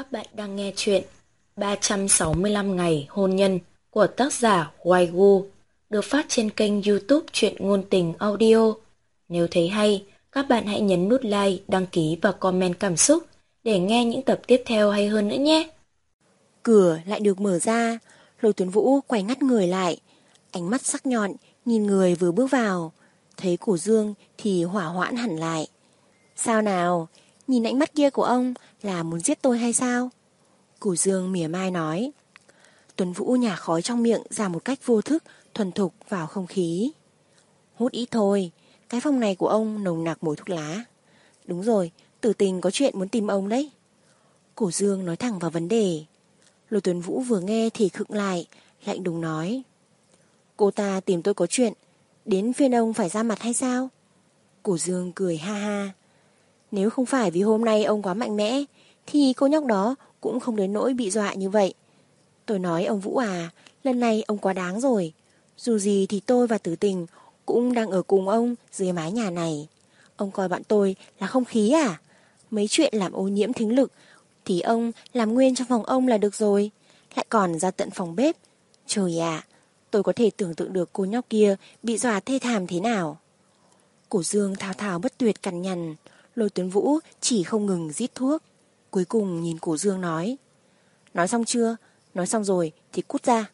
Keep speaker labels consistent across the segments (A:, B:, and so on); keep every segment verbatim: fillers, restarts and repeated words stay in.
A: Các bạn đang nghe chuyện ba trăm sáu mươi lăm ngày hôn nhân của tác giả Hoài Gu, được phát trên kênh YouTube Truyện Ngôn Tình Audio. Nếu thấy hay, các bạn hãy nhấn nút like, đăng ký và comment cảm xúc để nghe những tập tiếp theo hay hơn nữa nhé.
B: Cửa lại được mở ra, Lôi Tuấn Vũ quay ngắt người lại, ánh mắt sắc nhọn nhìn người vừa bước vào. Thấy Cổ Dương thì hỏa hoãn hẳn lại. Sao nào, nhìn ánh mắt kia của ông là muốn giết tôi hay sao? Cổ Dương mỉa mai nói. Tuấn Vũ nhả khói trong miệng ra một cách vô thức, thuần thục vào không khí. Hút ít thôi, cái phòng này của ông nồng nặc mùi thuốc lá. Đúng rồi, Tử Tình có chuyện muốn tìm ông đấy. Cổ Dương nói thẳng vào vấn đề. Lôi Tuấn Vũ vừa nghe thì khựng lại, lạnh lùng nói. Cô ta tìm tôi có chuyện, đến phiên ông phải ra mặt hay sao? Cổ Dương cười ha ha. Nếu không phải vì hôm nay ông quá mạnh mẽ, thì cô nhóc đó cũng không đến nỗi bị dọa như vậy. Tôi nói ông Vũ à, lần này ông quá đáng rồi. Dù gì thì tôi và Tử Tình cũng đang ở cùng ông dưới mái nhà này. Ông coi bọn tôi là không khí à? Mấy chuyện làm ô nhiễm thính lực thì ông làm nguyên trong phòng ông là được rồi. Lại còn ra tận phòng bếp. Trời ạ, tôi có thể tưởng tượng được cô nhóc kia bị dọa thê thảm thế nào. Cổ Dương thao thao bất tuyệt cằn nhằn. Lôi Tuấn Vũ chỉ không ngừng rít thuốc. Cuối cùng nhìn Cổ Dương nói. Nói xong chưa? Nói xong rồi thì cút ra.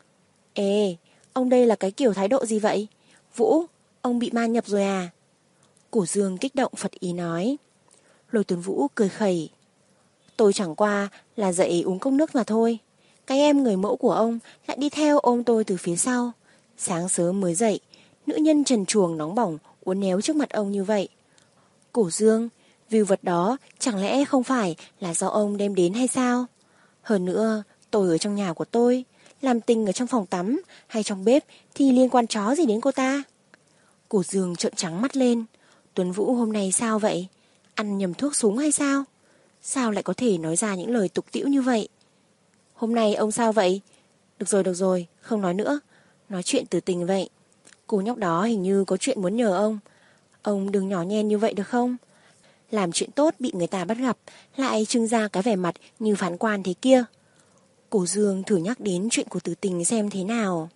B: Ê, ông đây là cái kiểu thái độ gì vậy? Vũ, ông bị ma nhập rồi à? Cổ Dương kích động phật ý nói. Lôi Tuấn Vũ cười khẩy. Tôi chẳng qua là dậy uống cốc nước mà thôi. Cái em người mẫu của ông lại đi theo ôm tôi từ phía sau. Sáng sớm mới dậy, nữ nhân trần truồng nóng bỏng uốn éo trước mặt ông như vậy. Cổ Dương, view vật đó chẳng lẽ không phải là do ông đem đến hay sao? Hơn nữa, tôi ở trong nhà của tôi, làm tình ở trong phòng tắm hay trong bếp thì liên quan chó gì đến cô ta? Cổ Dương trợn trắng mắt lên. Tuấn Vũ hôm nay sao vậy? Ăn nhầm thuốc súng hay sao? Sao lại có thể nói ra những lời tục tĩu như vậy? Hôm nay ông sao vậy? Được rồi, được rồi, không nói nữa. Nói chuyện Tử Tình vậy. Cô nhóc đó hình như có chuyện muốn nhờ ông. Ông đừng nhỏ nhen như vậy được không? Làm chuyện tốt bị người ta bắt gặp, lại trưng ra cái vẻ mặt như phán quan thế kia. Cổ Dương thử nhắc đến chuyện của Tử Tình xem thế nào.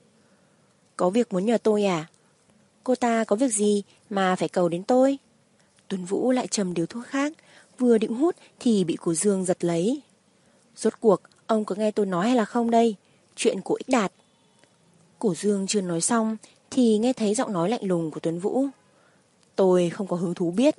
B: Có việc muốn nhờ tôi à? Cô ta có việc gì mà phải cầu đến tôi? Tuấn Vũ lại châm điếu thuốc khác, vừa định hút thì bị Cổ Dương giật lấy. Rốt cuộc ông có nghe tôi nói hay là không đây? Chuyện của Ích Đạt. Cổ Dương chưa nói xong thì nghe thấy giọng nói lạnh lùng của Tuấn Vũ. Tôi không có hứng thú biết.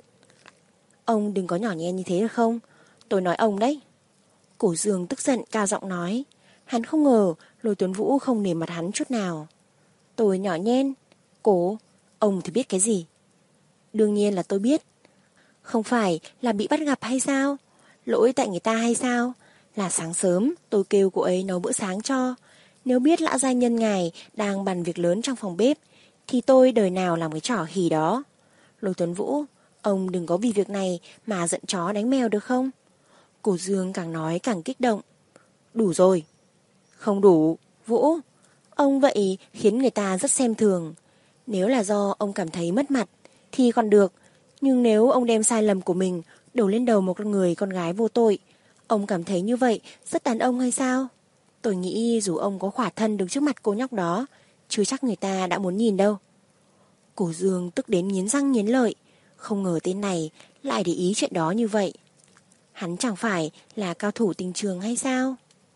B: Ông đừng có nhỏ nhen như thế được không? Tôi nói ông đấy. Cổ Dương tức giận cao giọng nói. Hắn không ngờ Lôi Tuấn Vũ không nể mặt hắn chút nào. Tôi nhỏ nhen? Cổ, ông thì biết cái gì? Đương nhiên là tôi biết. Không phải là bị bắt gặp hay sao? Lỗi tại người ta hay sao? Là sáng sớm tôi kêu cô ấy nấu bữa sáng cho. Nếu biết lão gia nhân ngài đang bàn việc lớn trong phòng bếp thì tôi đời nào làm cái trò khỉ đó. Lôi Tuấn Vũ, ông đừng có vì việc này mà giận chó đánh mèo được không? Cổ Dương càng nói càng kích động. Đủ rồi. Không đủ, Vũ. Ông vậy khiến người ta rất xem thường. Nếu là do ông cảm thấy mất mặt thì còn được. Nhưng nếu ông đem sai lầm của mình đổ lên đầu một con người con gái vô tội, ông cảm thấy như vậy rất đàn ông hay sao? Tôi nghĩ dù ông có khỏa thân đứng trước mặt cô nhóc đó, chưa chắc người ta đã muốn nhìn đâu. Cổ Dương tức đến nghiến răng nghiến lợi. Không ngờ tên này lại để ý chuyện đó như vậy. Hắn chẳng phải là cao thủ tình trường hay sao?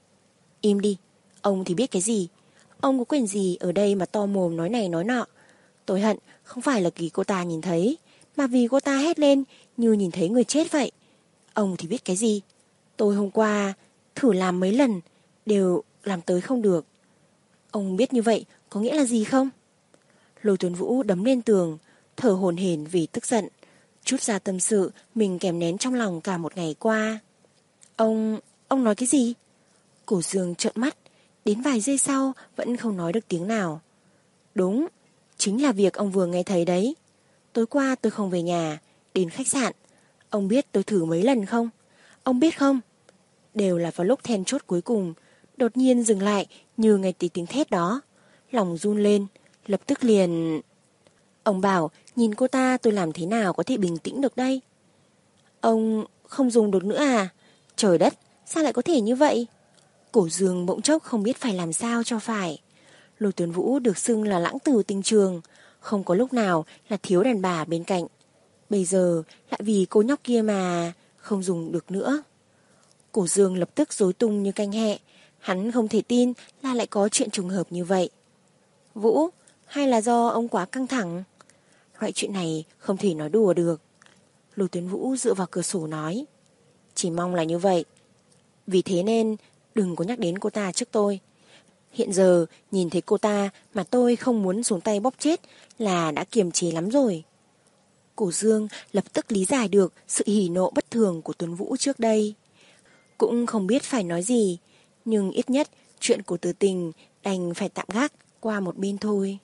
B: Im đi, ông thì biết cái gì? Ông có quyền gì ở đây mà to mồm nói này nói nọ? Tôi hận không phải là vì cô ta nhìn thấy, mà vì cô ta hét lên như nhìn thấy người chết vậy. Ông thì biết cái gì? Tôi hôm qua thử làm mấy lần, đều làm tới không được. Ông biết như vậy có nghĩa là gì không? Lôi Tuấn Vũ đấm lên tường, thở hổn hển vì tức giận, trút ra tâm sự mình kèm nén trong lòng cả một ngày qua. Ông, ông nói cái gì? Cổ Dương trợn mắt, đến vài giây sau vẫn không nói được tiếng nào. Đúng, chính là việc ông vừa nghe thấy đấy. Tối qua tôi không về nhà, đến khách sạn. Ông biết tôi thử mấy lần không? Ông biết không? Đều là vào lúc then chốt cuối cùng, đột nhiên dừng lại như nghe tí tiếng thét đó. Lòng run lên, lập tức liền... Ông bảo nhìn cô ta tôi làm thế nào có thể bình tĩnh được đây? Ông không dùng được nữa à? Trời đất, Sao lại có thể như vậy? Cổ Dương bỗng chốc không biết phải làm sao cho phải. Lôi Tuấn Vũ được xưng là lãng tử tình trường, không có lúc nào là thiếu đàn bà bên cạnh. Bây giờ lại vì cô nhóc kia mà không dùng được nữa. Cổ Dương lập tức rối tung như canh hẹ. Hắn không thể tin là lại có chuyện trùng hợp như vậy. Vũ, hay là do ông quá căng thẳng? Loại chuyện này không thể nói đùa được. Lôi Tuấn Vũ dựa vào cửa sổ nói. Chỉ mong là như vậy. Vì thế nên đừng có nhắc đến cô ta trước tôi. Hiện giờ nhìn thấy cô ta mà tôi không muốn xuống tay bóp chết là đã kiềm chế lắm rồi. Cổ Dương lập tức lý giải được sự hỉ nộ bất thường của Tuấn Vũ trước đây. Cũng không biết phải nói gì, nhưng ít nhất chuyện của Từ Tình đành phải tạm gác qua một bên thôi.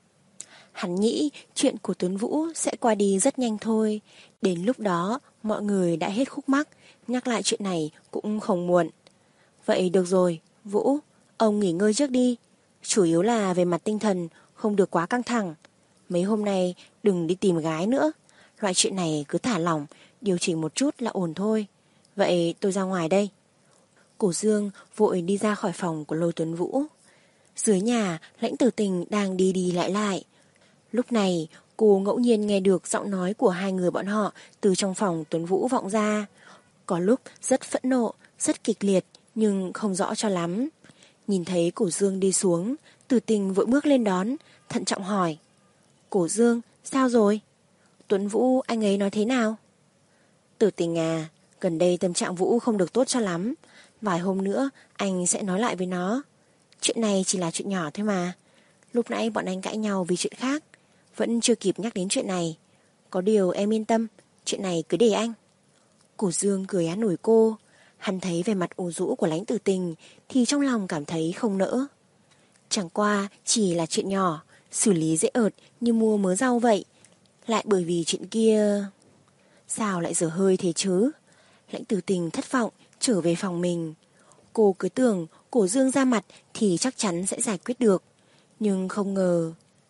B: Hắn nghĩ chuyện của Tuấn Vũ sẽ qua đi rất nhanh thôi. Đến lúc đó mọi người đã hết khúc mắc, nhắc lại chuyện này cũng không muộn. Vậy được rồi, Vũ, ông nghỉ ngơi trước đi. Chủ yếu là về mặt tinh thần không được quá căng thẳng. Mấy hôm nay đừng đi tìm gái nữa. Loại chuyện này cứ thả lỏng, điều chỉnh một chút là ổn thôi. Vậy tôi ra ngoài đây. Cổ Dương vội đi ra khỏi phòng của Lôi Tuấn Vũ. Dưới nhà, Lãnh Tử Tình đang đi đi lại lại. Lúc này, cô ngẫu nhiên nghe được giọng nói của hai người bọn họ từ trong phòng Tuấn Vũ vọng ra. Có lúc rất phẫn nộ, rất kịch liệt, nhưng không rõ cho lắm. Nhìn thấy Cổ Dương đi xuống, Tử Tình vội bước lên đón, thận trọng hỏi. Cổ Dương, sao rồi? Tuấn Vũ, anh ấy nói thế nào? Tử Tình à, gần đây tâm trạng Vũ không được tốt cho lắm. Vài hôm nữa, anh sẽ nói lại với nó. Chuyện này chỉ là chuyện nhỏ thôi mà. Lúc nãy bọn anh cãi nhau vì chuyện khác, vẫn chưa kịp nhắc đến chuyện này. Có điều em yên tâm, chuyện này cứ để anh. Cổ Dương cười an ủi cô. Hắn thấy vẻ mặt u rũ của Lãnh Tử Tình thì trong lòng cảm thấy không nỡ. Chẳng qua chỉ là chuyện nhỏ, xử lý dễ ợt như mua mớ rau vậy. Lại bởi vì chuyện kia... Sao lại dở hơi thế chứ? Lãnh Tử Tình thất vọng trở về phòng mình. Cô cứ tưởng Cổ Dương ra mặt thì chắc chắn sẽ giải quyết được, nhưng không ngờ.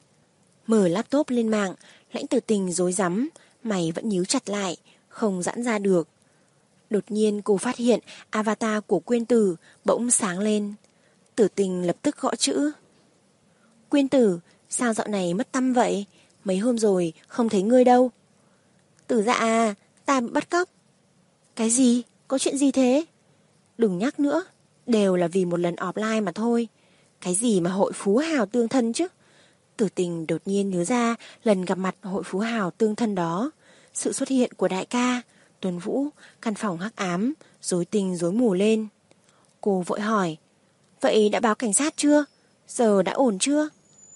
B: Mở laptop lên mạng, Lãnh Tử Tình rối rắm, mày vẫn nhíu chặt lại, không giãn ra được. Đột nhiên cô phát hiện avatar của Quyên Tử bỗng sáng lên. Tử Tình lập tức gõ chữ. Quyên Tử, sao dạo này mất tăm vậy? Mấy hôm rồi không thấy ngươi đâu. Tử Dạ à, ta bị bắt cóc. Cái gì? Có chuyện gì thế? Đừng nhắc nữa, đều là vì một lần offline mà thôi. Cái gì mà hội phú hào tương thân chứ? Tử Tình đột nhiên nhớ ra lần gặp mặt hội phú hào tương thân đó. Sự xuất hiện của đại ca, Tuấn Vũ, căn phòng hắc ám, rối tinh rối mù lên. Cô vội hỏi, vậy đã báo cảnh sát chưa? Giờ đã ổn chưa?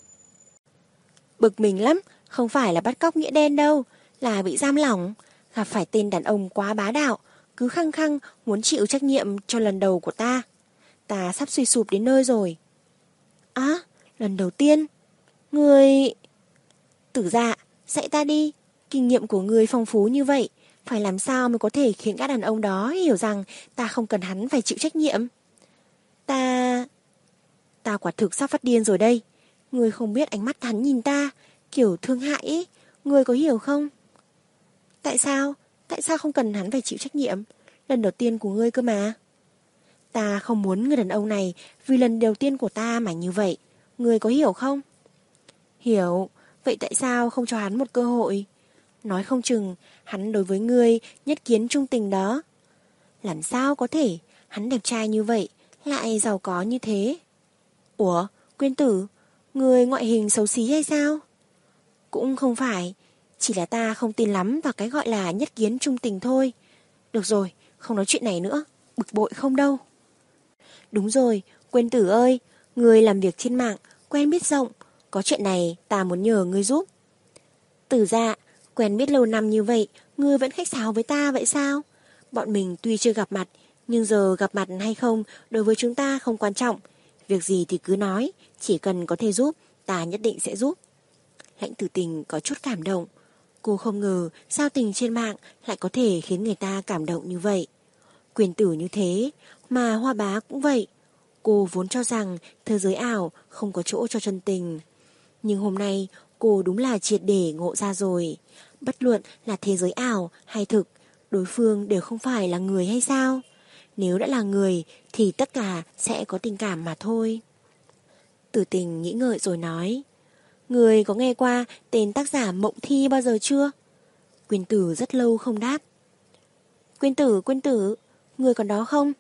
B: Bực mình lắm, không phải là bắt cóc nghĩa đen đâu, là bị giam lỏng. Gặp phải tên đàn ông quá bá đạo, cứ khăng khăng muốn chịu trách nhiệm cho lần đầu của ta. Ta sắp suy sụp đến nơi rồi. Á, lần đầu tiên? Người... Tử Dạ, dạy ta đi. Kinh nghiệm của người phong phú như vậy, phải làm sao mới có thể khiến các đàn ông đó hiểu rằng ta không cần hắn phải chịu trách nhiệm? Ta... Ta quả thực sắp phát điên rồi đây. Người không biết ánh mắt hắn nhìn ta, kiểu thương hại ấy. Người có hiểu không? Tại sao? Tại sao không cần hắn phải chịu trách nhiệm? Lần đầu tiên của ngươi cơ mà. Ta không muốn người đàn ông này vì lần đầu tiên của ta mà như vậy. Ngươi có hiểu không? Hiểu. Vậy tại sao không cho hắn một cơ hội? Nói không chừng hắn đối với ngươi nhất kiến trung tình đó. Làm sao có thể? Hắn đẹp trai như vậy, lại giàu có như thế. Ủa, Quyên Tử, ngươi ngoại hình xấu xí hay sao? Cũng không phải, chỉ là ta không tin lắm vào cái gọi là nhất kiến trung tình thôi. Được rồi, không nói chuyện này nữa, bực bội không đâu. Đúng rồi, Quyên Tử ơi, ngươi làm việc trên mạng, quen biết rộng, có chuyện này ta muốn nhờ ngươi giúp. Tử Dạ, quen biết lâu năm như vậy, ngươi vẫn khách sáo với ta vậy sao? Bọn mình tuy chưa gặp mặt, nhưng giờ gặp mặt hay không đối với chúng ta không quan trọng. Việc gì thì cứ nói, chỉ cần có thể giúp, ta nhất định sẽ giúp. Lãnh Tử Tình có chút cảm động. Cô không ngờ sao tình trên mạng lại có thể khiến người ta cảm động như vậy. Quyên Tử như thế, mà Hoa Bá cũng vậy. Cô vốn cho rằng thế giới ảo không có chỗ cho chân tình. Nhưng hôm nay cô đúng là triệt để ngộ ra rồi. Bất luận là thế giới ảo hay thực, đối phương đều không phải là người hay sao? Nếu đã là người thì tất cả sẽ có tình cảm mà thôi. Tử Tình nghĩ ngợi rồi nói, người có nghe qua tên tác giả Mộng Thi bao giờ chưa? Quyên Tử rất lâu không đáp. Quyên Tử, Quyên Tử, người còn đó không?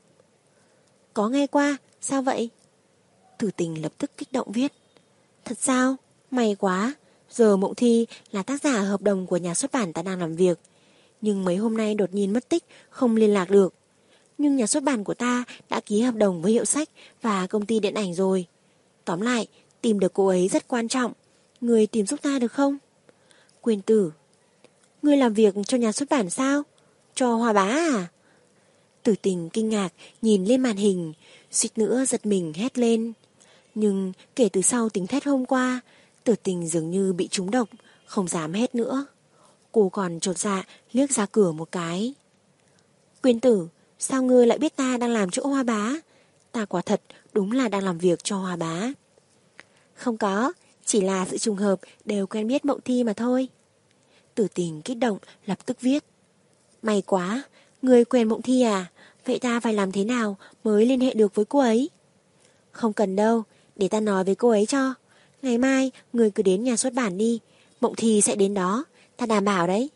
B: Có nghe qua, sao vậy? Tử Tình lập tức kích động viết. Thật sao? May quá. Giờ Mộng Thi là tác giả hợp đồng của nhà xuất bản ta đang làm việc. Nhưng mấy hôm nay đột nhiên mất tích, không liên lạc được. Nhưng nhà xuất bản của ta đã ký hợp đồng với hiệu sách và công ty điện ảnh rồi. Tóm lại, tìm được cô ấy rất quan trọng. Người tìm giúp ta được không? Quyên Tử, ngươi làm việc cho nhà xuất bản sao? Cho Hoa Bá à? Tử Tình kinh ngạc nhìn lên màn hình, suýt nữa giật mình hét lên. Nhưng kể từ sau tiếng thét hôm qua, Tử Tình dường như bị trúng độc, không dám hét nữa. Cô còn chột dạ liếc ra cửa một cái. Quyên Tử, sao ngươi lại biết ta đang làm chỗ Hoa Bá? Ta quả thật đúng là đang làm việc cho Hoa Bá. Không có, chỉ là sự trùng hợp đều quen biết Mộng Thi mà thôi. Tử Tình kích động lập tức viết. May quá, ngươi quen Mộng Thi à? Vậy ta phải làm thế nào mới liên hệ được với cô ấy? Không cần đâu, để ta nói với cô ấy cho. Ngày mai ngươi cứ đến nhà xuất bản đi, Mộng Thi sẽ đến đó, ta đảm bảo đấy.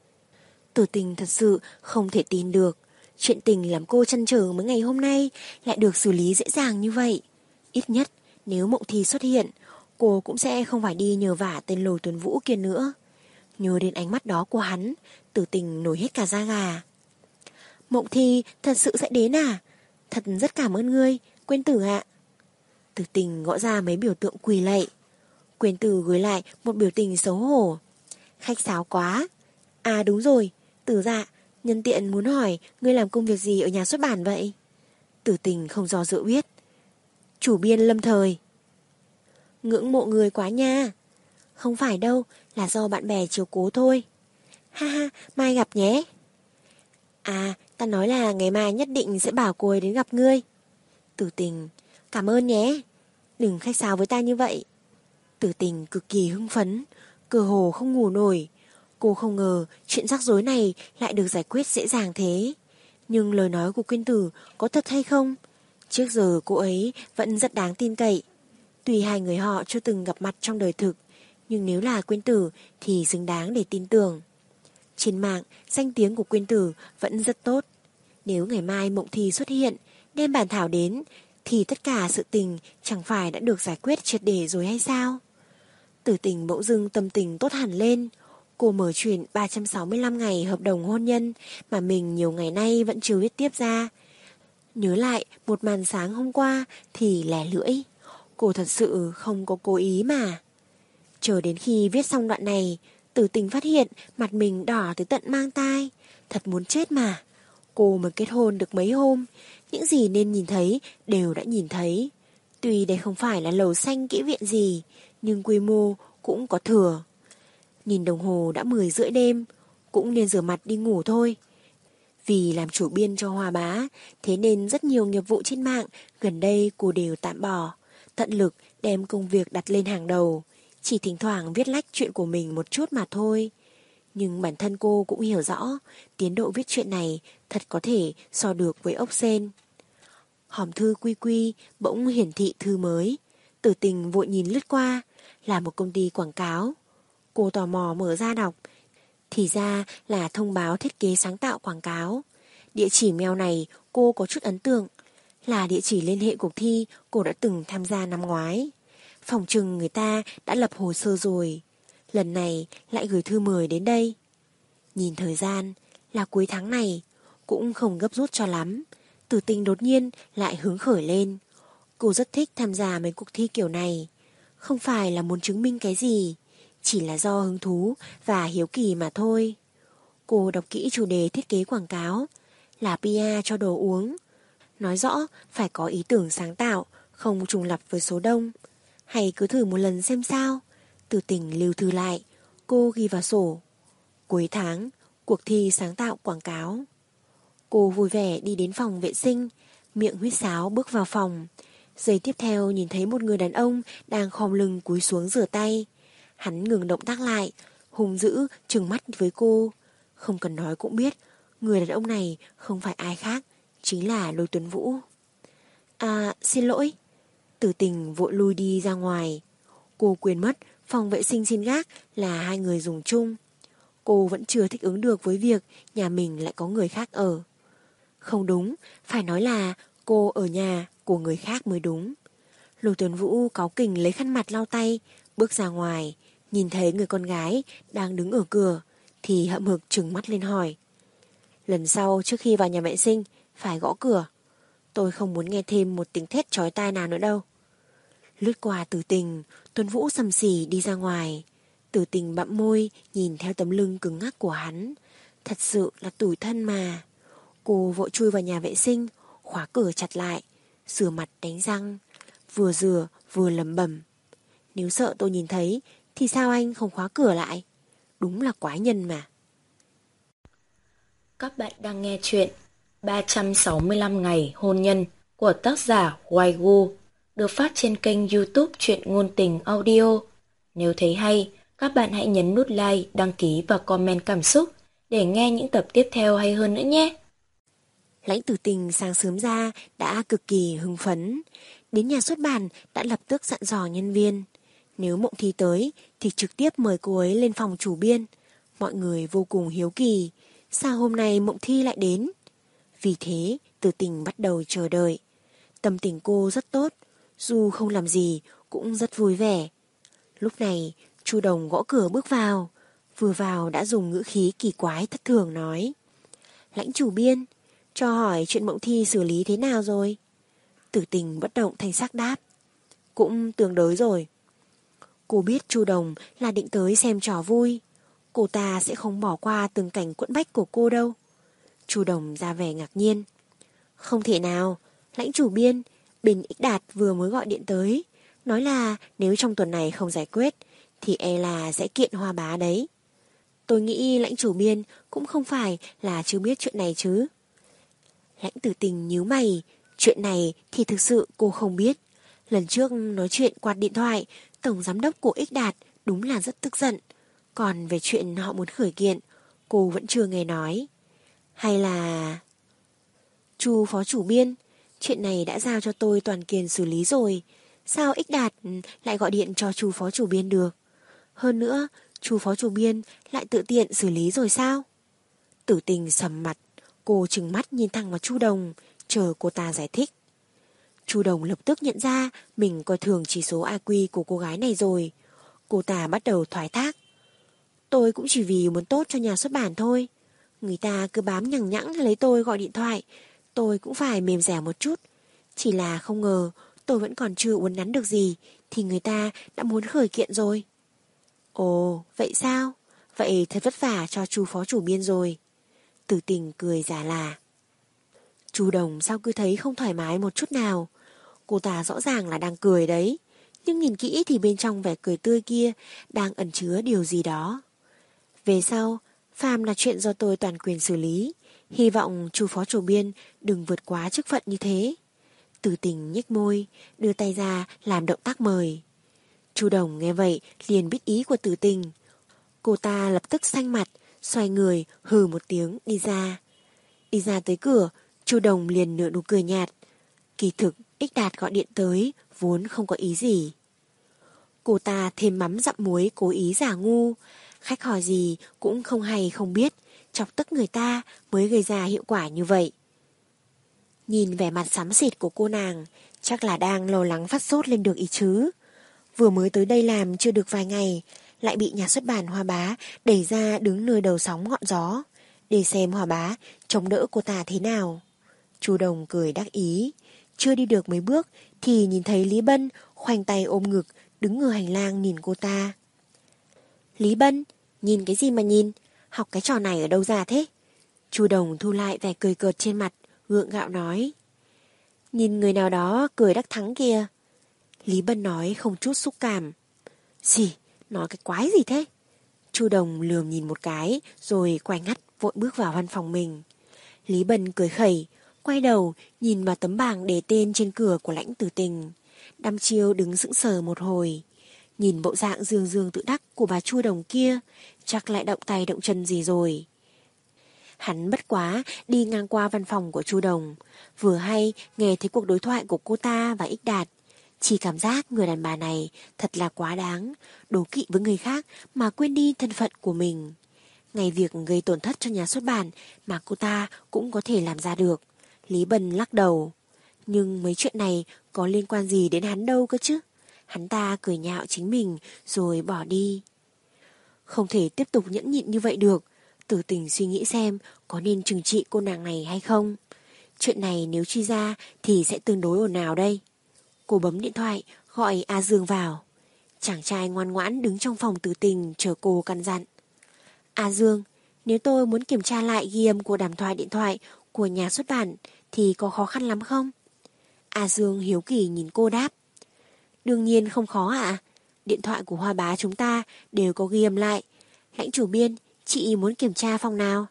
B: Tử Tình thật sự không thể tin được. Chuyện tình làm cô trăn trở mấy ngày hôm nay lại được xử lý dễ dàng như vậy. Ít nhất nếu Mộng Thi xuất hiện, cô cũng sẽ không phải đi nhờ vả tên Lôi Tuấn Vũ kia nữa. Nhớ đến ánh mắt đó của hắn, Tử Tình nổi hết cả da gà. Mộng Thi thật sự sẽ đến à? Thật rất cảm ơn ngươi, Quyên Tử ạ. Tử Tình gõ ra mấy biểu tượng quỳ lạy. Quyên Tử gửi lại một biểu tình xấu hổ. Khách sáo quá. À đúng rồi, Tử dạ, nhân tiện muốn hỏi ngươi làm công việc gì ở nhà xuất bản vậy? Tử Tình không do dự biết. Chủ biên lâm thời. Ngưỡng mộ người quá nha. Không phải đâu, là do bạn bè chiếu cố thôi. Ha ha, mai gặp nhé. À, ta nói là ngày mai nhất định sẽ bảo cô ấy đến gặp ngươi. Tử Tình, cảm ơn nhé. Đừng khách sáo với ta như vậy. Tử Tình cực kỳ hưng phấn, cơ hồ không ngủ nổi. Cô không ngờ chuyện rắc rối này lại được giải quyết dễ dàng thế. Nhưng lời nói của Quyên Tử có thật hay không? Trước giờ cô ấy vẫn rất đáng tin cậy. Tuy hai người họ chưa từng gặp mặt trong đời thực, nhưng nếu là Quyên Tử thì xứng đáng để tin tưởng. Trên mạng, danh tiếng của Quyên Tử vẫn rất tốt. Nếu ngày mai Mộng Thi xuất hiện, đem bản thảo đến, thì tất cả sự tình chẳng phải đã được giải quyết triệt để rồi hay sao? Tử Tình bỗng dưng tâm tình tốt hẳn lên. Cô mở chuyện ba trăm sáu mươi lăm ngày hợp đồng hôn nhân mà mình nhiều ngày nay vẫn chưa viết tiếp ra. Nhớ lại một màn sáng hôm qua thì lẻ lưỡi. Cô thật sự không có cố ý mà. Chờ đến khi viết xong đoạn này, Tử Tình phát hiện mặt mình đỏ tới tận mang tai. Thật muốn chết mà. Cô mới kết hôn được mấy hôm, những gì nên nhìn thấy đều đã nhìn thấy. Tuy đây không phải là lầu xanh kỹ viện gì, nhưng quy mô cũng có thừa. Nhìn đồng hồ đã mười rưỡi đêm, cũng nên rửa mặt đi ngủ thôi. Vì làm chủ biên cho Hoa Bá, thế nên rất nhiều nghiệp vụ trên mạng gần đây cô đều tạm bỏ, tận lực đem công việc đặt lên hàng đầu, chỉ thỉnh thoảng viết lách chuyện của mình một chút mà thôi. Nhưng bản thân cô cũng hiểu rõ, tiến độ viết chuyện này thật có thể so được với ốc sên. Hòm thư quy quy bỗng hiển thị thư mới. Tử Tình vội nhìn lướt qua, là một công ty quảng cáo. Cô tò mò mở ra đọc, thì ra là thông báo thiết kế sáng tạo quảng cáo. Địa chỉ mail này cô có chút ấn tượng, là địa chỉ liên hệ cuộc thi cô đã từng tham gia năm ngoái. Phòng chừng người ta đã lập hồ sơ rồi, lần này lại gửi thư mời đến đây. Nhìn thời gian là cuối tháng này, cũng không gấp rút cho lắm. Tử Tình đột nhiên lại hứng khởi lên. Cô rất thích tham gia mấy cuộc thi kiểu này. Không phải là muốn chứng minh cái gì, chỉ là do hứng thú và hiếu kỳ mà thôi. Cô đọc kỹ chủ đề thiết kế quảng cáo, là pê e cho đồ uống. Nói rõ phải có ý tưởng sáng tạo, không trùng lặp với số đông. Hay cứ thử một lần xem sao. Tử Tình lưu thư lại, cô ghi vào sổ. Cuối tháng, cuộc thi sáng tạo quảng cáo. Cô vui vẻ đi đến phòng vệ sinh, miệng huýt sáo bước vào phòng. Giây tiếp theo nhìn thấy một người đàn ông đang khom lưng cúi xuống rửa tay. Hắn ngừng động tác lại, hung dữ trừng mắt với cô. Không cần nói cũng biết, người đàn ông này không phải ai khác, chính là Lôi Tuấn Vũ. À, xin lỗi. Tử Tình vội lui đi ra ngoài. Cô quên mất phòng vệ sinh trên gác là hai người dùng chung. Cô vẫn chưa thích ứng được với việc nhà mình lại có người khác ở. Không đúng, phải nói là cô ở nhà của người khác mới đúng. Lôi Tuấn Vũ cáu kỉnh lấy khăn mặt lau tay, bước ra ngoài, nhìn thấy người con gái đang đứng ở cửa thì hậm hực trừng mắt lên hỏi. Lần sau trước khi vào nhà vệ sinh phải gõ cửa. Tôi không muốn nghe thêm một tiếng thét chói tai nào nữa đâu. Lướt qua Tử Tình, Tuấn Vũ sầm sỉ đi ra ngoài. Tử Tình bặm môi nhìn theo tấm lưng cứng ngắc của hắn. Thật sự là tủi thân mà. Cô vội chui vào nhà vệ sinh, khóa cửa chặt lại, rửa mặt đánh răng, vừa rửa vừa lẩm bẩm. Nếu sợ tôi nhìn thấy thì sao anh không khóa cửa lại? Đúng là quái nhân mà.
A: Các bạn đang nghe chuyện ba trăm sáu mươi lăm ngày hôn nhân của tác giả Waigu, được phát trên kênh YouTube Truyện Ngôn Tình Audio. Nếu thấy hay, các bạn hãy nhấn nút like, đăng ký và comment cảm xúc để nghe những tập tiếp theo hay hơn nữa nhé.
B: Lãnh Tử Tình sáng sớm ra đã cực kỳ hưng phấn. Đến nhà xuất bản đã lập tức dặn dò nhân viên. Nếu Mộng Thi tới thì trực tiếp mời cô ấy lên phòng chủ biên. Mọi người vô cùng hiếu kỳ. Sao hôm nay Mộng Thi lại đến? Vì thế Tử Tình bắt đầu chờ đợi. Tâm tình cô rất tốt, dù không làm gì cũng rất vui vẻ. Lúc này Chu Đồng gõ cửa bước vào. Vừa vào đã dùng ngữ khí kỳ quái thất thường nói. Lãnh chủ biên, cho hỏi chuyện Mộng Thi xử lý thế nào rồi? Tử Tình bất động thanh sắc đáp. Cũng tương đối rồi. Cô biết Chu Đồng là định tới xem trò vui. Cô ta sẽ không bỏ qua từng cảnh quẫn bách của cô đâu. Chu Đồng ra vẻ ngạc nhiên. Không thể nào, lãnh chủ biên, bên Ích Đạt vừa mới gọi điện tới. Nói là nếu trong tuần này không giải quyết thì e là sẽ kiện Hoa Bá đấy. Tôi nghĩ lãnh chủ biên cũng không phải là chưa biết chuyện này chứ. Lãnh Tử Tình nhíu mày. Chuyện này thì thực sự cô không biết. Lần trước nói chuyện qua điện thoại, tổng giám đốc của Ích Đạt đúng là rất tức giận. Còn về chuyện họ muốn khởi kiện, cô vẫn chưa nghe nói. Hay là... Chu phó chủ biên, chuyện này đã giao cho tôi toàn quyền xử lý rồi. Sao Ích Đạt lại gọi điện cho chu phó chủ biên được? Hơn nữa, chu phó chủ biên lại tự tiện xử lý rồi sao? Tử Tình sầm mặt, cô trừng mắt nhìn thẳng vào Chu Đồng, chờ cô ta giải thích. Chu Đồng lập tức nhận ra mình coi thường chỉ số i kiu của cô gái này rồi. Cô ta bắt đầu thoái thác. Tôi cũng chỉ vì muốn tốt cho nhà xuất bản thôi. Người ta cứ bám nhằng nhẵng lấy tôi gọi điện thoại, tôi cũng phải mềm dẻo một chút. Chỉ là không ngờ tôi vẫn còn chưa uốn nắn được gì thì người ta đã muốn khởi kiện rồi. Ồ, vậy sao? Vậy thật vất vả cho chu phó chủ biên rồi. Tử Tình cười giả là. Chu Đồng sao cứ thấy không thoải mái một chút nào. Cô ta rõ ràng là đang cười đấy, nhưng nhìn kỹ thì bên trong vẻ cười tươi kia đang ẩn chứa điều gì đó. Về sau, phàm là chuyện do tôi toàn quyền xử lý, hy vọng chu phó chủ biên đừng vượt quá chức phận như thế. Tử Tình nhếch môi, đưa tay ra làm động tác mời. Chu Đồng nghe vậy liền biết ý của Tử Tình. Cô ta lập tức xanh mặt, xoay người hừ một tiếng đi ra. Đi ra tới cửa, Chu Đồng liền nở nụ cười nhạt. Kỳ thực Ích Đạt gọi điện tới vốn không có ý gì. Cô ta thêm mắm dặm muối cố ý giả ngu. Khách hỏi gì cũng không hay không biết, chọc tức người ta mới gây ra hiệu quả như vậy. Nhìn vẻ mặt xám xịt của cô nàng, chắc là đang lo lắng phát sốt lên được ý chứ. Vừa mới tới đây làm chưa được vài ngày, lại bị nhà xuất bản Hoa Bá đẩy ra đứng nơi đầu sóng ngọn gió, để xem Hoa Bá chống đỡ cô ta thế nào. Chu Đồng cười đắc ý. Chưa đi được mấy bước thì nhìn thấy Lý Bân khoanh tay ôm ngực đứng ở hành lang nhìn cô ta. Lý Bân, nhìn cái gì mà nhìn? Học cái trò này ở đâu ra thế? Chu Đồng thu lại vẻ cười cợt trên mặt, gượng gạo nói. Nhìn người nào đó cười đắc thắng kìa. Lý Bân nói không chút xúc cảm. Gì? Nói cái quái gì thế? Chu Đồng lườm nhìn một cái rồi quay ngắt vội bước vào văn phòng mình. Lý Bân cười khẩy, quay đầu nhìn vào tấm bảng đề tên trên cửa của Lãnh Tử Tình. Đăm chiêu đứng sững sờ một hồi. Nhìn bộ dạng dương dương tự đắc của bà Chu Đồng kia, chắc lại động tay động chân gì rồi. Hắn bất quá đi ngang qua văn phòng của Chu Đồng, vừa hay nghe thấy cuộc đối thoại của cô ta và Ích Đạt. Chỉ cảm giác người đàn bà này thật là quá đáng, đố kỵ với người khác mà quên đi thân phận của mình. Ngay việc gây tổn thất cho nhà xuất bản mà cô ta cũng có thể làm ra được. Lý Bân lắc đầu. Nhưng mấy chuyện này có liên quan gì đến hắn đâu cơ chứ. Hắn ta cười nhạo chính mình rồi bỏ đi. Không thể tiếp tục nhẫn nhịn như vậy được. Tử Tình suy nghĩ xem có nên trừng trị cô nàng này hay không. Chuyện này nếu truy ra thì sẽ tương đối ồn ào đây. Cô bấm điện thoại gọi A Dương vào. Chàng trai ngoan ngoãn đứng trong phòng Tử Tình chờ cô căn dặn. A Dương, nếu tôi muốn kiểm tra lại ghi âm của đàm thoại điện thoại của nhà xuất bản thì có khó khăn lắm không? A Dương hiếu kỳ nhìn cô đáp. Đương nhiên không khó ạ. Điện thoại của Hoa Bá chúng ta đều có ghi âm lại. Lãnh chủ biên, chị muốn kiểm tra phòng nào?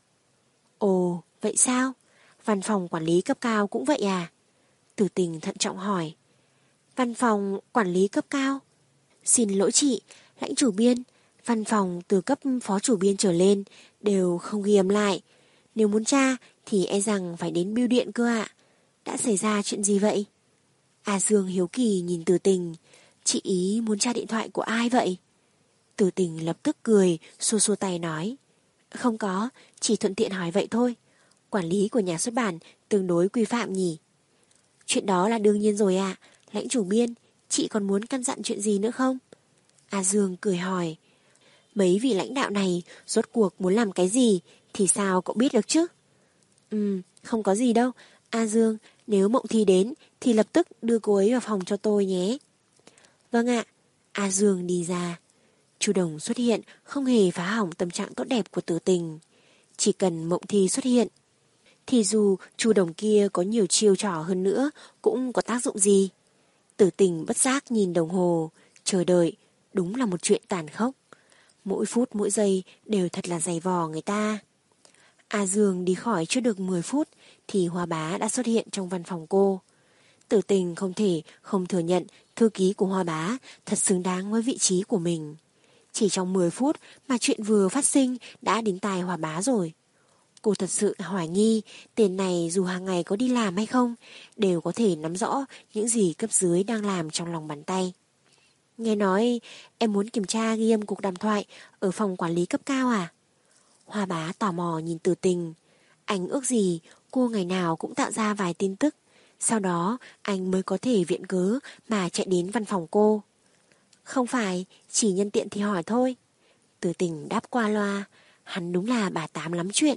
B: Ồ, vậy sao? Văn phòng quản lý cấp cao cũng vậy à? Tử Tình thận trọng hỏi. Văn phòng quản lý cấp cao? Xin lỗi chị, lãnh chủ biên, văn phòng từ cấp phó chủ biên trở lên đều không ghi âm lại. Nếu muốn tra thì e rằng phải đến bưu điện cơ ạ. Đã xảy ra chuyện gì vậy? A Dương hiếu kỳ nhìn Tử Tình. Chị ý muốn tra điện thoại của ai vậy? Tử Tình lập tức cười, xua xua tay nói. Không có, chỉ thuận tiện hỏi vậy thôi. Quản lý của nhà xuất bản tương đối quy phạm nhỉ? Chuyện đó là đương nhiên rồi ạ. Lãnh chủ biên, chị còn muốn căn dặn chuyện gì nữa không? A Dương cười hỏi. Mấy vị lãnh đạo này rốt cuộc muốn làm cái gì thì sao cậu biết được chứ? Ừ, không có gì đâu. A Dương, nếu Mộng Thi đến thì lập tức đưa cô ấy vào phòng cho tôi nhé. Vâng ạ. A Dương đi ra. Chu Đồng xuất hiện không hề phá hỏng tâm trạng tốt đẹp của Tử Tình. Chỉ cần Mộng Thi xuất hiện thì dù Chu Đồng kia có nhiều chiêu trò hơn nữa cũng có tác dụng gì. Tử Tình bất giác nhìn đồng hồ, chờ đợi, đúng là một chuyện tàn khốc. Mỗi phút mỗi giây đều thật là dày vò người ta. A Dương đi khỏi chưa được mười phút thì Hoa Bá đã xuất hiện trong văn phòng cô. Tử Tình không thể không thừa nhận thư ký của Hoa Bá thật xứng đáng với vị trí của mình. Chỉ trong mười phút mà chuyện vừa phát sinh đã đến tai Hoa Bá rồi. Cô thật sự hoài nghi tên này dù hàng ngày có đi làm hay không đều có thể nắm rõ những gì cấp dưới đang làm trong lòng bàn tay. Nghe nói em muốn kiểm tra ghi âm cuộc đàm thoại ở phòng quản lý cấp cao à? Hoa Bá tò mò nhìn Tử Tình. Anh ước gì cô ngày nào cũng tạo ra vài tin tức, sau đó anh mới có thể viện cớ mà chạy đến văn phòng cô. Không phải, chỉ nhân tiện thì hỏi thôi. Tử Tình đáp qua loa. Hắn đúng là bà tám lắm chuyện.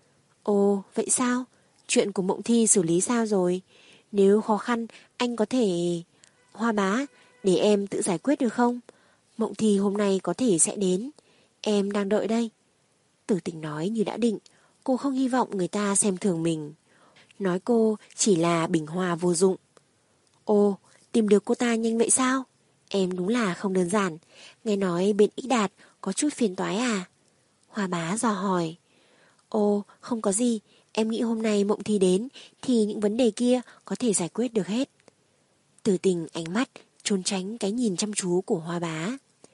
B: Ồ, vậy sao? Chuyện của Mộng Thi xử lý sao rồi? Nếu khó khăn, anh có thể... Hoa Bá, để em tự giải quyết được không? Mộng Thi hôm nay có thể sẽ đến. Em đang đợi đây. Tử Tình nói như đã định. Cô không hy vọng người ta xem thường mình. Nói cô chỉ là bình hoa vô dụng. Ồ, tìm được cô ta nhanh vậy sao? Em đúng là không đơn giản. Nghe nói bên Ích Đạt có chút phiền toái à? Hoa Bá dò hỏi. Ồ, không có gì. Em nghĩ hôm nay Mộng Thi đến thì những vấn đề kia có thể giải quyết được hết. Tử Tình ánh mắt trốn tránh cái nhìn chăm chú của Hoa Bá.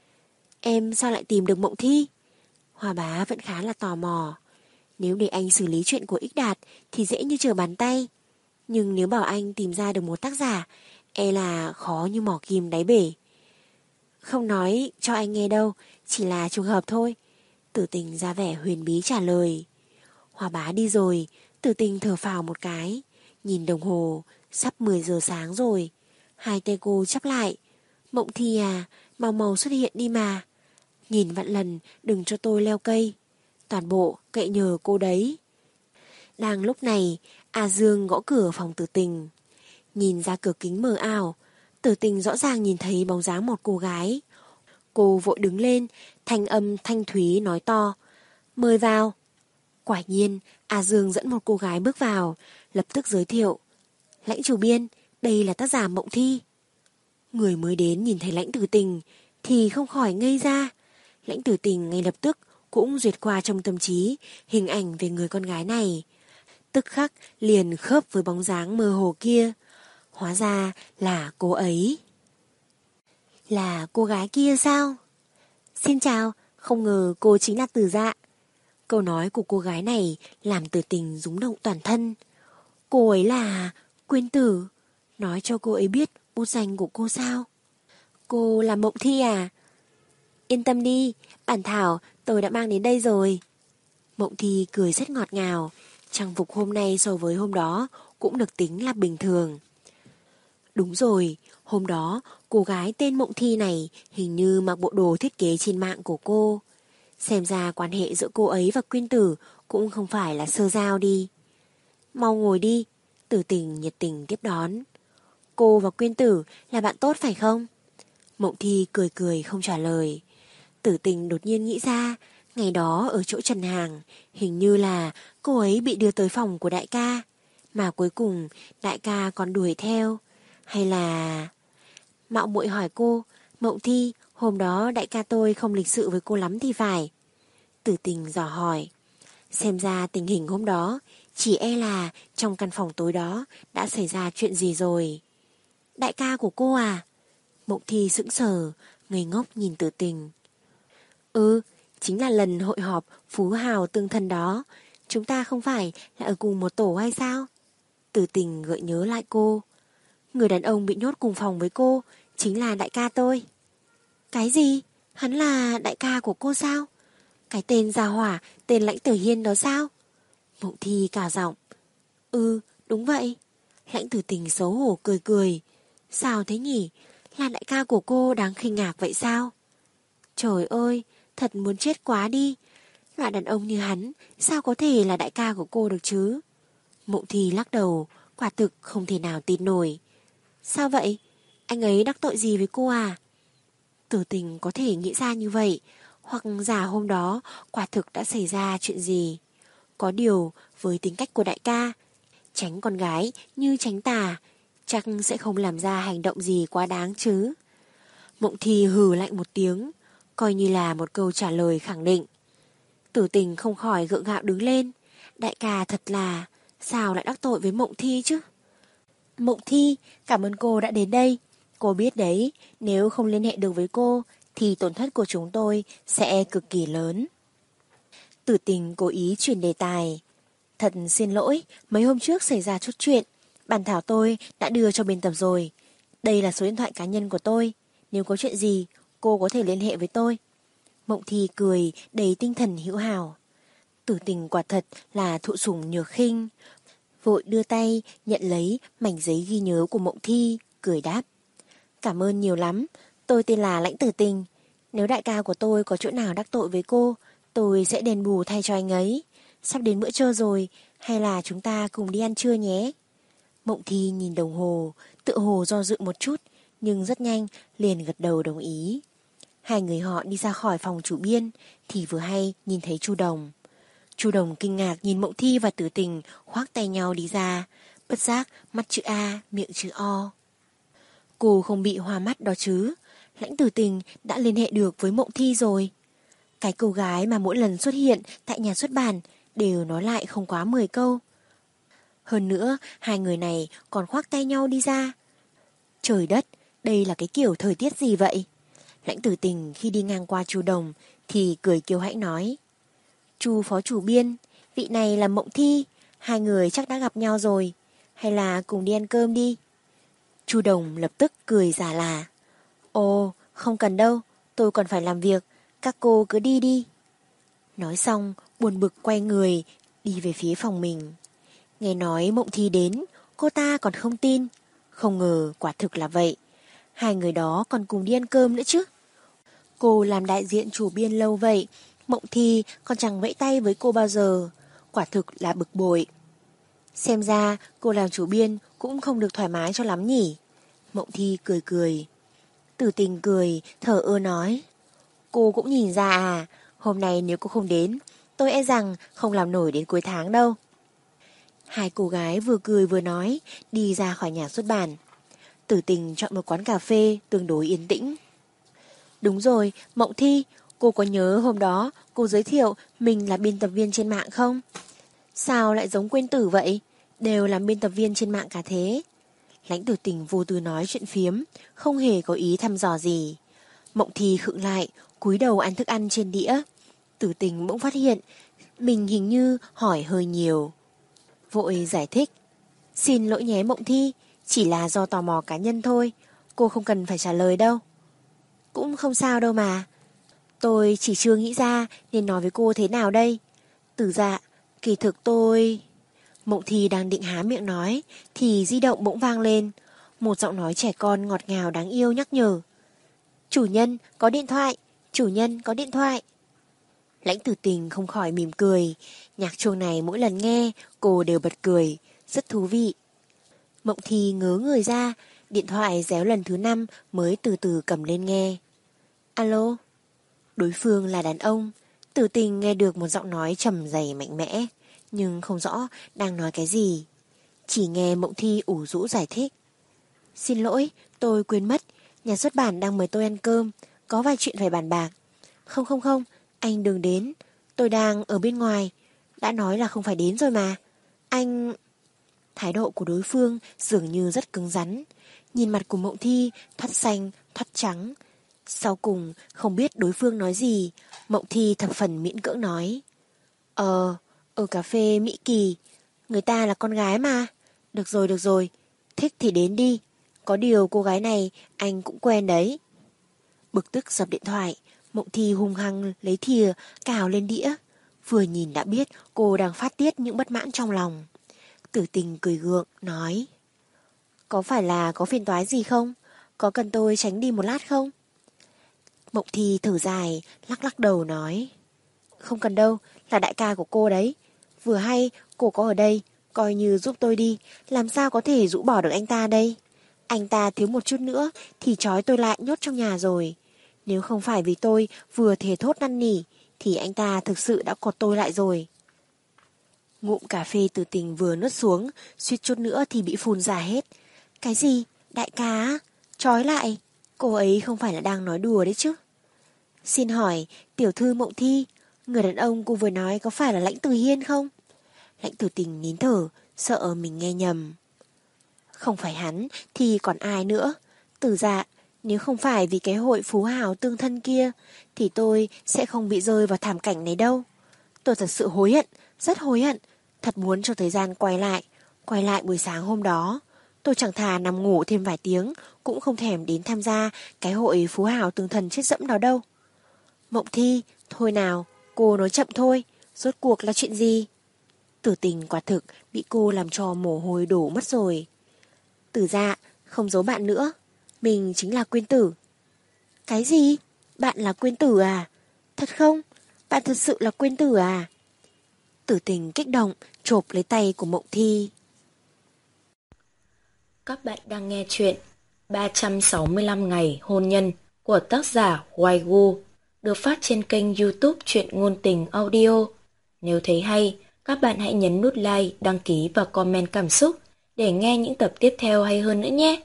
B: Em sao lại tìm được Mộng Thi? Hoa Bá vẫn khá là tò mò. Nếu để anh xử lý chuyện của Ích Đạt thì dễ như trở bàn tay. Nhưng nếu bảo anh tìm ra được một tác giả, e là khó như mỏ kim đáy bể. Không nói cho anh nghe đâu, chỉ là trùng hợp thôi. Tử Tình ra vẻ huyền bí trả lời. Hoa Bá đi rồi, Tử Tình thở phào một cái. Nhìn đồng hồ, sắp mười giờ sáng rồi. Hai tay cô chắp lại. Mộng Thi à, mau mau xuất hiện đi mà. Nhìn vạn lần đừng cho tôi leo cây. Toàn bộ cậy nhờ cô đấy. Đang lúc này, A Dương gõ cửa phòng Tử Tình. Nhìn ra cửa kính mờ ảo, Tử Tình rõ ràng nhìn thấy bóng dáng một cô gái. Cô vội đứng lên, thanh âm thanh thúy nói to. Mời vào. Quả nhiên, A Dương dẫn một cô gái bước vào, lập tức giới thiệu. Lãnh chủ biên, đây là tác giả Mộng Thi. Người mới đến nhìn thấy Lãnh Tử Tình thì không khỏi ngây ra. Lãnh Tử Tình ngay lập tức cũng duyệt qua trong tâm trí hình ảnh về người con gái này. Tức khắc liền khớp với bóng dáng mơ hồ kia. Hóa ra là cô ấy. Là cô gái kia sao? Xin chào, không ngờ cô chính là Tử Dạ. Câu nói của cô gái này làm Tử Tình rúng động toàn thân. Cô ấy là Quyên Tử. Nói cho cô ấy biết bút danh của cô sao? Cô là Mộng Thi à? Yên tâm đi, bản thảo tôi đã mang đến đây rồi. Mộng Thi cười rất ngọt ngào. Trang phục hôm nay so với hôm đó cũng được tính là bình thường. Đúng rồi, hôm đó cô gái tên Mộng Thi này hình như mặc bộ đồ thiết kế trên mạng của cô. Xem ra quan hệ giữa cô ấy và Quyên Tử cũng không phải là sơ giao đi. Mau ngồi đi, Tử Tình nhiệt tình tiếp đón. Cô và Quyên Tử là bạn tốt phải không? Mộng Thi cười cười không trả lời. Tử Tình đột nhiên nghĩ ra, ngày đó ở chỗ Trần Hàng, hình như là cô ấy bị đưa tới phòng của đại ca, mà cuối cùng đại ca còn đuổi theo. Hay là... Mạo muội hỏi cô, Mộng Thi, hôm đó đại ca tôi không lịch sự với cô lắm thì phải. Tử Tình dò hỏi. Xem ra tình hình hôm đó, chỉ e là trong căn phòng tối đó đã xảy ra chuyện gì rồi. Đại ca của cô à? Mộng Thi sững sờ, ngây ngốc nhìn Tử Tình. Ừ, chính là lần hội họp phú hào tương thân đó. Chúng ta không phải là ở cùng một tổ hay sao? Tử Tình gợi nhớ lại cô. Người đàn ông bị nhốt cùng phòng với cô chính là đại ca tôi. Cái gì? Hắn là đại ca của cô sao? Cái tên Gia Hỏa, tên Lãnh Tử Hiên đó sao? Mộng Thi cả giọng. Ừ, đúng vậy. Lãnh Tử Tình xấu hổ cười cười. Sao thế nhỉ? Là đại ca của cô đáng kinh ngạc vậy sao? Trời ơi, thật muốn chết quá đi. Loại đàn ông như hắn, sao có thể là đại ca của cô được chứ? Mộng Thi lắc đầu, quả thực không thể nào tin nổi. Sao vậy? Anh ấy đắc tội gì với cô à? Tử Tình có thể nghĩ ra như vậy, hoặc giả hôm đó quả thực đã xảy ra chuyện gì. Có điều, với tính cách của đại ca, tránh con gái như tránh tà, chắc sẽ không làm ra hành động gì quá đáng chứ. Mộng Thi hừ lạnh một tiếng, coi như là một câu trả lời khẳng định. Tử Tình không khỏi gượng gạo đứng lên. Đại ca thật là, sao lại đắc tội với Mộng Thi chứ? Mộng Thi, cảm ơn cô đã đến đây. Cô biết đấy, nếu không liên hệ được với cô, thì tổn thất của chúng tôi sẽ cực kỳ lớn. Tử Tình cố ý chuyển đề tài. Thật xin lỗi, mấy hôm trước xảy ra chút chuyện. Bản thảo tôi đã đưa cho biên tập rồi. Đây là số điện thoại cá nhân của tôi. Nếu có chuyện gì, cô có thể liên hệ với tôi. Mộng Thi cười đầy tinh thần hữu hảo. Tử Tình quả thật là thụ sủng nhược khinh. Vội đưa tay nhận lấy mảnh giấy ghi nhớ của Mộng Thi, cười đáp. Cảm ơn nhiều lắm, tôi tên là Lãnh Tử Tình. Nếu đại ca của tôi có chỗ nào đắc tội với cô, tôi sẽ đền bù thay cho anh ấy. Sắp đến bữa trưa rồi, hay là chúng ta cùng đi ăn trưa nhé? Mộng Thi nhìn đồng hồ, tự hồ do dự một chút, nhưng rất nhanh liền gật đầu đồng ý. Hai người họ đi ra khỏi phòng chủ biên thì vừa hay nhìn thấy Chu Đồng. Chu Đồng kinh ngạc nhìn Mộng Thi và Tử Tình khoác tay nhau đi ra, bất giác mắt chữ A, miệng chữ O. Cô không bị hoa mắt đó chứ? Lãnh Tử Tình đã liên hệ được với Mộng Thi rồi. Cái cô gái mà mỗi lần xuất hiện tại nhà xuất bản đều nói lại không quá mười câu. Hơn nữa, hai người này còn khoác tay nhau đi ra. Trời đất, đây là cái kiểu thời tiết gì vậy? Lãnh Tử Tình khi đi ngang qua Chu Đồng thì cười kiêu hãnh nói. Chu phó chủ biên, vị này là Mộng Thi, hai người chắc đã gặp nhau rồi. Hay là cùng đi ăn cơm đi? Chu Đồng lập tức cười giả là. Ồ, không cần đâu, tôi còn phải làm việc, các cô cứ đi đi. Nói xong, buồn bực quay người, đi về phía phòng mình. Nghe nói Mộng Thi đến, cô ta còn không tin. Không ngờ quả thực là vậy. Hai người đó còn cùng đi ăn cơm nữa chứ. Cô làm đại diện chủ biên lâu vậy, Mộng Thi còn chẳng vẫy tay với cô bao giờ. Quả thực là bực bội. Xem ra cô làm chủ biên cũng không được thoải mái cho lắm nhỉ. Mộng Thi cười cười. Tử Tình cười, thở ơ nói. Cô cũng nhìn ra à, hôm nay nếu cô không đến, tôi e rằng không làm nổi đến cuối tháng đâu. Hai cô gái vừa cười vừa nói, đi ra khỏi nhà xuất bản. Tử Tình chọn một quán cà phê tương đối yên tĩnh. Đúng rồi, Mộng Thi, cô có nhớ hôm đó cô giới thiệu mình là biên tập viên trên mạng không? Sao lại giống Quyên Tử vậy? Đều làm biên tập viên trên mạng cả thế. Lãnh Tử Tình vô tư nói chuyện phiếm, không hề có ý thăm dò gì. Mộng Thi khựng lại, cúi đầu ăn thức ăn trên đĩa. Tử Tình bỗng phát hiện Mình hình như hỏi hơi nhiều. Vội giải thích. Xin lỗi nhé Mộng Thi, chỉ là do tò mò cá nhân thôi, cô không cần phải trả lời đâu. Cũng không sao đâu mà. Tôi chỉ chưa nghĩ ra nên nói với cô thế nào đây. Tử Dạ, kỳ thực tôi... Mộng Thi đang định há miệng nói thì di động bỗng vang lên. Một giọng nói trẻ con ngọt ngào đáng yêu nhắc nhở. Chủ nhân có điện thoại, chủ nhân có điện thoại. Lãnh Tử Tình không khỏi mỉm cười. Nhạc chuông này mỗi lần nghe cô đều bật cười, rất thú vị. Mộng Thi ngớ người ra, điện thoại réo lần thứ năm mới từ từ cầm lên nghe. Alo? Đối phương là đàn ông. Tử Tình nghe được một giọng nói trầm dày mạnh mẽ, nhưng không rõ đang nói cái gì. Chỉ nghe Mộng Thi ủ rũ giải thích. Xin lỗi, tôi quên mất, nhà xuất bản đang mời tôi ăn cơm, có vài chuyện phải bàn bạc. Không không không, anh đừng đến, tôi đang ở bên ngoài, đã nói là không phải đến rồi mà. Anh... Thái độ của đối phương dường như rất cứng rắn. Nhìn mặt của Mộng Thi thoát xanh, thoát trắng. Sau cùng không biết đối phương nói gì, Mộng Thi thập phần miễn cưỡng nói. Ờ, ở cà phê Mỹ Kỳ, người ta là con gái mà. Được rồi, được rồi, thích thì đến đi. Có điều cô gái này anh cũng quen đấy. Bực tức dập điện thoại, Mộng Thi hung hăng lấy thìa cào lên đĩa. Vừa nhìn đã biết cô đang phát tiết những bất mãn trong lòng. Tử Tình cười gượng, nói. Có phải là có phiền toái gì không? Có cần tôi tránh đi một lát không? Mộng Thi thở dài, lắc lắc đầu nói. Không cần đâu, là đại ca của cô đấy. Vừa hay cô có ở đây, coi như giúp tôi đi. Làm sao có thể rũ bỏ được anh ta đây? Anh ta thiếu một chút nữa thì trói tôi lại nhốt trong nhà rồi. Nếu không phải vì tôi vừa thề thốt năn nỉ thì anh ta thực sự đã cột tôi lại rồi. Ngụm cà phê Tử Tình vừa nuốt xuống, suýt chút nữa thì bị phun ra hết. Cái gì? Đại ca á? Trói lại? Cô ấy không phải là đang nói đùa đấy chứ? Xin hỏi, tiểu thư Mộng Thi, người đàn ông cô vừa nói có phải là Lãnh Tử Hiên không? Lãnh Tử Tình nín thở, sợ mình nghe nhầm. Không phải hắn thì còn ai nữa? Tử Dạ, nếu không phải vì cái hội phú hào tương thân kia thì tôi sẽ không bị rơi vào thảm cảnh này đâu. Tôi thật sự hối hận, rất hối hận. Thật muốn cho thời gian quay lại, quay lại buổi sáng hôm đó. Tôi chẳng thà nằm ngủ thêm vài tiếng, cũng không thèm đến tham gia cái hội phú hào tương thần chết dẫm đó đâu. Mộng Thi, thôi nào, cô nói chậm thôi, rốt cuộc là chuyện gì? Tử Tình quả thực bị cô làm cho mồ hôi đổ mất rồi. Tử Dạ, không giấu bạn nữa, mình chính là Quyên Tử. Cái gì? Bạn là Quyên Tử à? Thật không? Bạn thật sự là Quyên Tử à? Tử Tình kích động, chộp lấy tay của Mộng Thi.
A: Các bạn đang nghe chuyện ba trăm sáu mươi lăm ngày hôn nhân của tác giả Hoài Gu, được phát trên kênh YouTube Truyện Ngôn Tình Audio. Nếu thấy hay, các bạn hãy nhấn nút like, đăng ký và comment cảm xúc để nghe những tập tiếp theo hay hơn nữa nhé.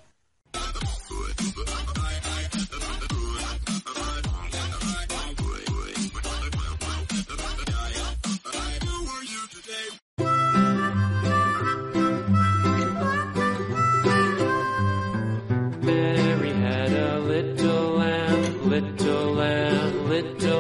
C: Mary had a little lamb, little lamb, little